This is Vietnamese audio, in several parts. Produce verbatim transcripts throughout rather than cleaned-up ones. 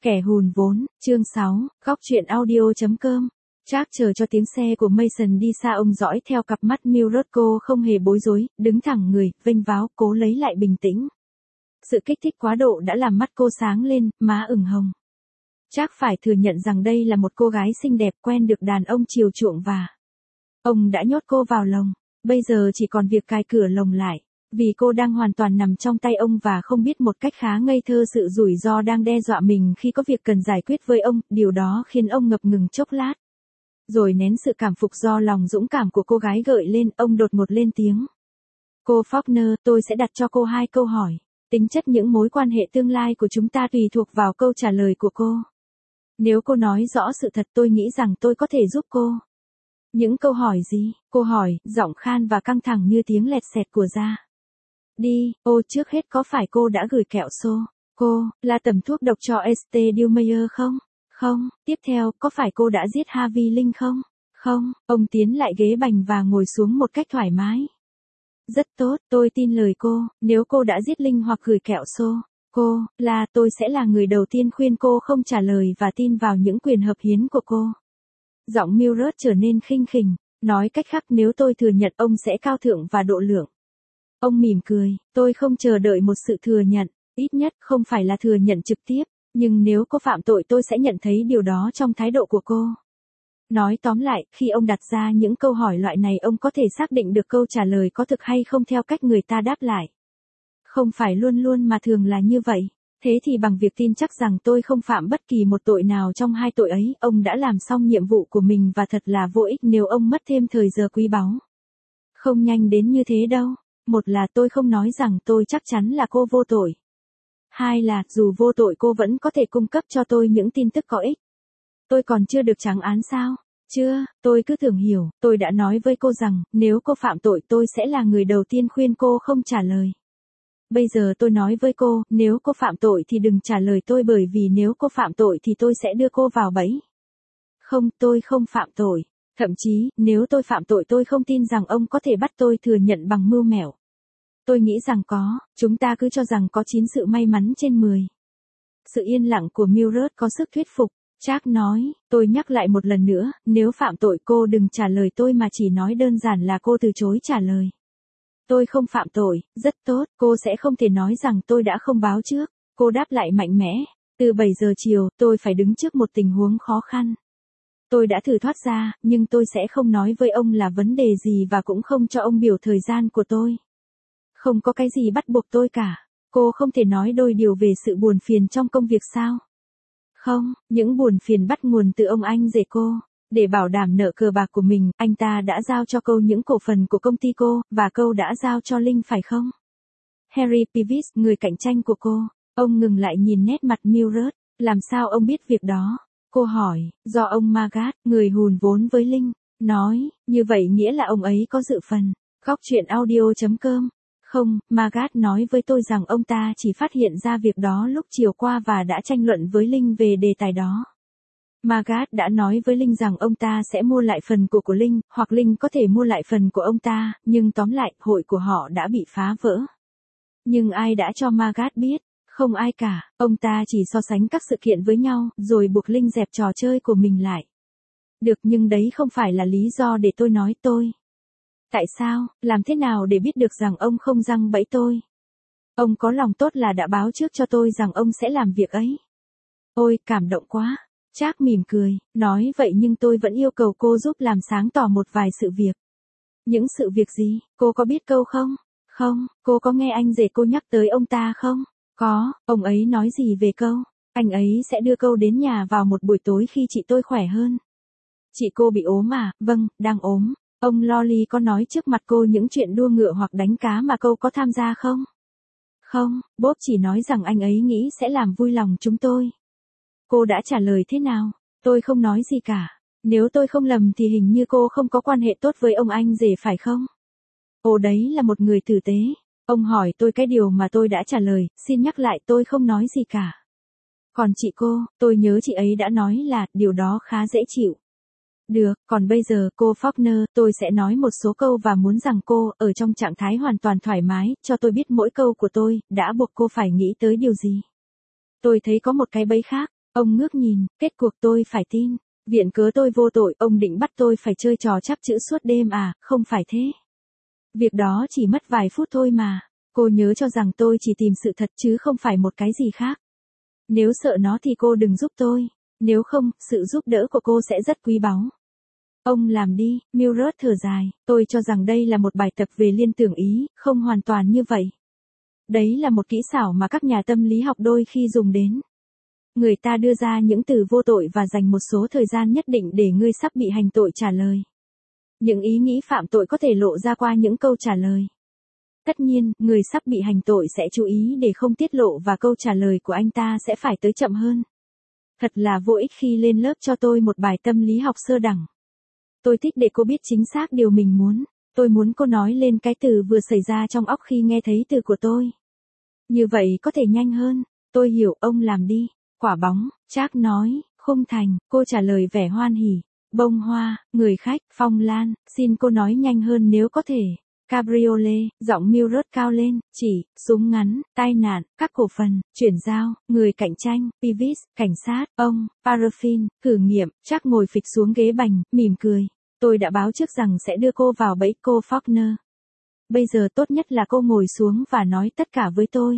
Kẻ hùn vốn, chương sáu, góc truyện audio chấm com. Jack chờ cho tiếng xe của Mason đi xa, ông dõi theo cặp mắt Mildred, cô không hề bối rối, đứng thẳng người, vênh váo, cố lấy lại bình tĩnh. Sự kích thích quá độ đã làm mắt cô sáng lên, má ửng hồng. Jack phải thừa nhận rằng đây là một cô gái xinh đẹp quen được đàn ông chiều chuộng và ông đã nhốt cô vào lồng. Bây giờ chỉ còn việc cài cửa lồng lại. Vì cô đang hoàn toàn nằm trong tay ông và không biết một cách khá ngây thơ sự rủi ro đang đe dọa mình khi có việc cần giải quyết với ông, điều đó khiến ông ngập ngừng chốc lát. Rồi nén sự cảm phục do lòng dũng cảm của cô gái gợi lên, ông đột ngột lên tiếng. Cô Faulkner, tôi sẽ đặt cho cô hai câu hỏi. Tính chất những mối quan hệ tương lai của chúng ta tùy thuộc vào câu trả lời của cô. Nếu cô nói rõ sự thật, tôi nghĩ rằng tôi có thể giúp cô. Những câu hỏi gì? Cô hỏi, giọng khan và căng thẳng như tiếng lẹt xẹt của da. Đi, ô trước hết có phải cô đã gửi kẹo xô? Cô, là tẩm thuốc độc cho Estée Dulmeyer không? Không. Tiếp theo, có phải cô đã giết Harvey Linh không? Không. Ông tiến lại ghế bành và ngồi xuống một cách thoải mái. Rất tốt, tôi tin lời cô, nếu cô đã giết Linh hoặc gửi kẹo xô. Cô, là tôi sẽ là người đầu tiên khuyên cô không trả lời và tin vào những quyền hợp hiến của cô. Giọng Mildred trở nên khinh khỉnh, nói cách khác nếu tôi thừa nhận ông sẽ cao thượng và độ lượng. Ông mỉm cười, tôi không chờ đợi một sự thừa nhận, ít nhất không phải là thừa nhận trực tiếp, nhưng nếu cô phạm tội tôi sẽ nhận thấy điều đó trong thái độ của cô. Nói tóm lại, khi ông đặt ra những câu hỏi loại này ông có thể xác định được câu trả lời có thực hay không theo cách người ta đáp lại. Không phải luôn luôn mà thường là như vậy. Thế thì bằng việc tin chắc rằng tôi không phạm bất kỳ một tội nào trong hai tội ấy, ông đã làm xong nhiệm vụ của mình và thật là vô ích nếu ông mất thêm thời giờ quý báu. Không nhanh đến như thế đâu. Một là tôi không nói rằng tôi chắc chắn là cô vô tội. Hai là, dù vô tội cô vẫn có thể cung cấp cho tôi những tin tức có ích. Tôi còn chưa được trắng án sao? Chưa, tôi cứ tưởng hiểu, tôi đã nói với cô rằng, nếu cô phạm tội tôi sẽ là người đầu tiên khuyên cô không trả lời. Bây giờ tôi nói với cô, nếu cô phạm tội thì đừng trả lời tôi bởi vì nếu cô phạm tội thì tôi sẽ đưa cô vào bẫy. Không, tôi không phạm tội. Thậm chí, nếu tôi phạm tội tôi không tin rằng ông có thể bắt tôi thừa nhận bằng mưu mẹo. Tôi nghĩ rằng có, chúng ta cứ cho rằng có chín sự may mắn trên mười. Sự yên lặng của Mildred có sức thuyết phục. Jack nói, tôi nhắc lại một lần nữa, nếu phạm tội cô đừng trả lời tôi mà chỉ nói đơn giản là cô từ chối trả lời. Tôi không phạm tội, rất tốt, cô sẽ không thể nói rằng tôi đã không báo trước. Cô đáp lại mạnh mẽ, từ bảy giờ chiều, tôi phải đứng trước một tình huống khó khăn. Tôi đã thử thoát ra, nhưng tôi sẽ không nói với ông là vấn đề gì và cũng không cho ông biểu thời gian của tôi. Không có cái gì bắt buộc tôi cả. Cô không thể nói đôi điều về sự buồn phiền trong công việc sao? Không, những buồn phiền bắt nguồn từ ông anh rể cô. Để bảo đảm nợ cờ bạc của mình, anh ta đã giao cho cô những cổ phần của công ty cô, và cô đã giao cho Linh phải không? Harry Peavis, người cạnh tranh của cô. Ông ngừng lại nhìn nét mặt Mildred. Làm sao ông biết việc đó? Cô hỏi, do ông Magat, người hùn vốn với Linh, nói, như vậy nghĩa là ông ấy có dự phần. Góc truyện audio chấm com. Không, Magat nói với tôi rằng ông ta chỉ phát hiện ra việc đó lúc chiều qua và đã tranh luận với Linh về đề tài đó. Magat đã nói với Linh rằng ông ta sẽ mua lại phần của của Linh, hoặc Linh có thể mua lại phần của ông ta, nhưng tóm lại, hội của họ đã bị phá vỡ. Nhưng ai đã cho Magat biết? Không ai cả, ông ta chỉ so sánh các sự kiện với nhau, rồi buộc Linh dẹp trò chơi của mình lại. Được, nhưng đấy không phải là lý do để tôi nói tôi. Tại sao, làm thế nào để biết được rằng ông không giăng bẫy tôi? Ông có lòng tốt là đã báo trước cho tôi rằng ông sẽ làm việc ấy. Ôi, cảm động quá. Jack mỉm cười, nói vậy nhưng tôi vẫn yêu cầu cô giúp làm sáng tỏ một vài sự việc. Những sự việc gì, cô có biết câu không? Không, cô có nghe anh rể cô nhắc tới ông ta không? Có, ông ấy nói gì về câu? Anh ấy sẽ đưa câu đến nhà vào một buổi tối khi chị tôi khỏe hơn. Chị cô bị ốm à? Vâng, đang ốm. Ông Lolly có nói trước mặt cô những chuyện đua ngựa hoặc đánh cá mà câu có tham gia không? Không, Bob chỉ nói rằng anh ấy nghĩ sẽ làm vui lòng chúng tôi. Cô đã trả lời thế nào? Tôi không nói gì cả. Nếu tôi không lầm thì hình như cô không có quan hệ tốt với ông anh rể phải không? Ồ, đấy là một người tử tế. Ông hỏi tôi cái điều mà tôi đã trả lời, xin nhắc lại tôi không nói gì cả. Còn chị cô, tôi nhớ chị ấy đã nói là, điều đó khá dễ chịu. Được, còn bây giờ, cô Faulkner, tôi sẽ nói một số câu và muốn rằng cô, ở trong trạng thái hoàn toàn thoải mái, cho tôi biết mỗi câu của tôi, đã buộc cô phải nghĩ tới điều gì. Tôi thấy có một cái bẫy khác. Ông ngước nhìn, kết cuộc tôi phải tin. Viện cớ tôi vô tội, ông định bắt tôi phải chơi trò chắp chữ suốt đêm à, không phải thế. Việc đó chỉ mất vài phút thôi mà. Cô nhớ cho rằng tôi chỉ tìm sự thật chứ không phải một cái gì khác. Nếu sợ nó thì cô đừng giúp tôi. Nếu không, sự giúp đỡ của cô sẽ rất quý báu. Ông làm đi, Mildred thở dài, tôi cho rằng đây là một bài tập về liên tưởng ý, không hoàn toàn như vậy. Đấy là một kỹ xảo mà các nhà tâm lý học đôi khi dùng đến. Người ta đưa ra những từ vô tội và dành một số thời gian nhất định để người sắp bị hành tội trả lời. Những ý nghĩ phạm tội có thể lộ ra qua những câu trả lời. Tất nhiên, người sắp bị hành tội sẽ chú ý để không tiết lộ và câu trả lời của anh ta sẽ phải tới chậm hơn. Thật là vô ích khi lên lớp cho tôi một bài tâm lý học sơ đẳng. Tôi thích để cô biết chính xác điều mình muốn. Tôi muốn cô nói lên cái từ vừa xảy ra trong óc khi nghe thấy từ của tôi. Như vậy có thể nhanh hơn. Tôi hiểu, ông làm đi. Quả bóng, Trác nói, khung thành, cô trả lời vẻ hoan hỉ. Bông hoa, người khách, phong lan, xin cô nói nhanh hơn nếu có thể. Cabriolet, giọng Mildred cao lên, chỉ, súng ngắn, tai nạn, các cổ phần, chuyển giao, người cạnh tranh, Peeves, cảnh sát, ông, Paraffin, thử nghiệm, Trác ngồi phịch xuống ghế bành, mỉm cười. Tôi đã báo trước rằng sẽ đưa cô vào bẫy cô Faulkner. Bây giờ tốt nhất là cô ngồi xuống và nói tất cả với tôi.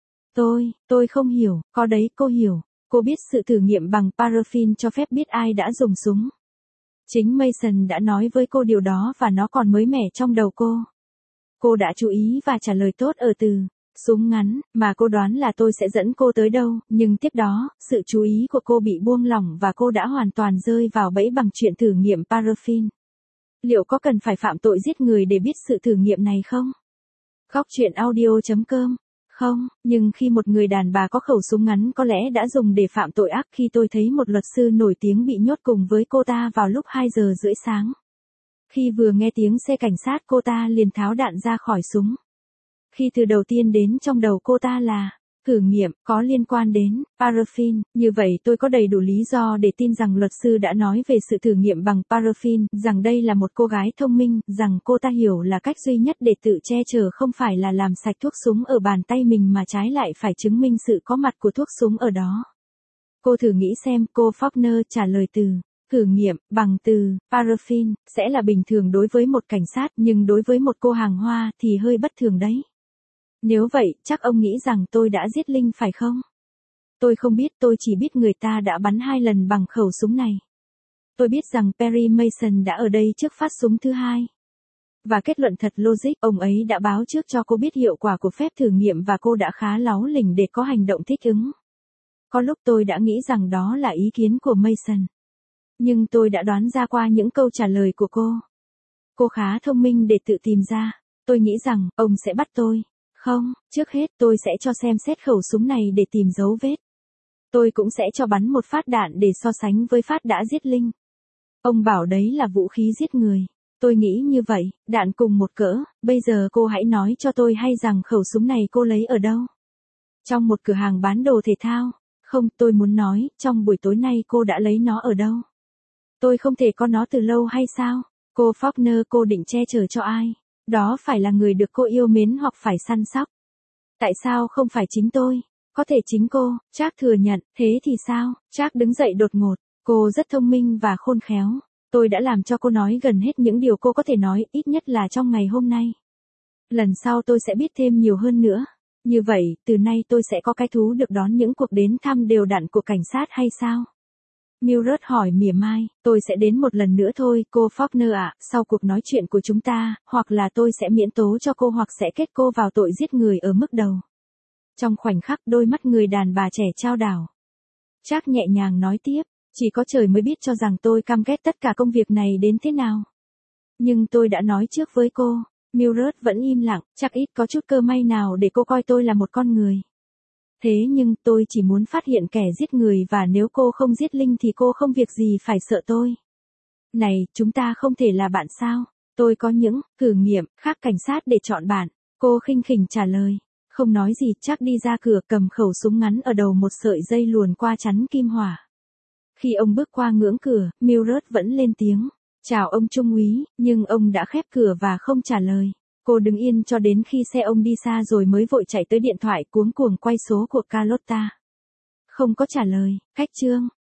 Tôi, tôi không hiểu, có đấy cô hiểu. Cô biết sự thử nghiệm bằng paraffin cho phép biết ai đã dùng súng. Chính Mason đã nói với cô điều đó và nó còn mới mẻ trong đầu cô. Cô đã chú ý và trả lời tốt ở từ súng ngắn, mà cô đoán là tôi sẽ dẫn cô tới đâu, nhưng tiếp đó, sự chú ý của cô bị buông lỏng và cô đã hoàn toàn rơi vào bẫy bằng chuyện thử nghiệm paraffin. Liệu có cần phải phạm tội giết người để biết sự thử nghiệm này không? Góc truyện audio chấm com. Không, nhưng khi một người đàn bà có khẩu súng ngắn có lẽ đã dùng để phạm tội ác khi tôi thấy một luật sư nổi tiếng bị nhốt cùng với cô ta vào lúc hai giờ rưỡi sáng. Khi vừa nghe tiếng xe cảnh sát cô ta liền tháo đạn ra khỏi súng. Khi từ đầu tiên đến trong đầu cô ta là thử nghiệm có liên quan đến paraffin, như vậy tôi có đầy đủ lý do để tin rằng luật sư đã nói về sự thử nghiệm bằng paraffin, rằng đây là một cô gái thông minh, rằng cô ta hiểu là cách duy nhất để tự che chở không phải là làm sạch thuốc súng ở bàn tay mình mà trái lại phải chứng minh sự có mặt của thuốc súng ở đó. Cô thử nghĩ xem, cô Faulkner trả lời từ thử nghiệm bằng từ paraffin sẽ là bình thường đối với một cảnh sát, nhưng đối với một cô hàng hoa thì hơi bất thường đấy. Nếu vậy, chắc ông nghĩ rằng tôi đã giết Linh phải không? Tôi không biết, tôi chỉ biết người ta đã bắn hai lần bằng khẩu súng này. Tôi biết rằng Perry Mason đã ở đây trước phát súng thứ hai. Và kết luận thật logic, ông ấy đã báo trước cho cô biết hiệu quả của phép thử nghiệm và cô đã khá láu lỉnh để có hành động thích ứng. Có lúc tôi đã nghĩ rằng đó là ý kiến của Mason. Nhưng tôi đã đoán ra qua những câu trả lời của cô. Cô khá thông minh để tự tìm ra. Tôi nghĩ rằng, ông sẽ bắt tôi. Không, trước hết tôi sẽ cho xem xét khẩu súng này để tìm dấu vết. Tôi cũng sẽ cho bắn một phát đạn để so sánh với phát đã giết Linh. Ông bảo đấy là vũ khí giết người. Tôi nghĩ như vậy, đạn cùng một cỡ, bây giờ cô hãy nói cho tôi hay rằng khẩu súng này cô lấy ở đâu? Trong một cửa hàng bán đồ thể thao. Không, tôi muốn nói, trong buổi tối nay cô đã lấy nó ở đâu? Tôi không thể có nó từ lâu hay sao? Cô Faulkner, cô định che chở cho ai? Đó phải là người được cô yêu mến hoặc phải săn sóc. Tại sao không phải chính tôi? Có thể chính cô, Trác thừa nhận, thế thì sao? Trác đứng dậy đột ngột, cô rất thông minh và khôn khéo. Tôi đã làm cho cô nói gần hết những điều cô có thể nói, ít nhất là trong ngày hôm nay. Lần sau tôi sẽ biết thêm nhiều hơn nữa. Như vậy, từ nay tôi sẽ có cái thú được đón những cuộc đến thăm đều đặn của cảnh sát hay sao? Mildred hỏi mỉa mai, tôi sẽ đến một lần nữa thôi, cô Faulkner ạ, sau cuộc nói chuyện của chúng ta, hoặc là tôi sẽ miễn tố cho cô hoặc sẽ kết cô vào tội giết người ở mức đầu. Trong khoảnh khắc đôi mắt người đàn bà trẻ trao đảo. Trác nhẹ nhàng nói tiếp, chỉ có trời mới biết cho rằng tôi căm ghét tất cả công việc này đến thế nào. Nhưng tôi đã nói trước với cô, Mildred vẫn im lặng, chắc ít có chút cơ may nào để cô coi tôi là một con người. Thế nhưng tôi chỉ muốn phát hiện kẻ giết người và nếu cô không giết Linh thì cô không việc gì phải sợ tôi. Này, chúng ta không thể là bạn sao? Tôi có những thử nghiệm khác cảnh sát để chọn bạn. Cô khinh khỉnh trả lời. Không nói gì, chắc đi ra cửa cầm khẩu súng ngắn ở đầu một sợi dây luồn qua chắn kim hỏa. Khi ông bước qua ngưỡng cửa, Mildred vẫn lên tiếng. Chào ông trung úy, nhưng ông đã khép cửa và không trả lời. Cô đứng yên cho đến khi xe ông đi xa rồi mới vội chạy tới điện thoại cuống cuồng quay số của Carlotta. không có trả lời, cách chương.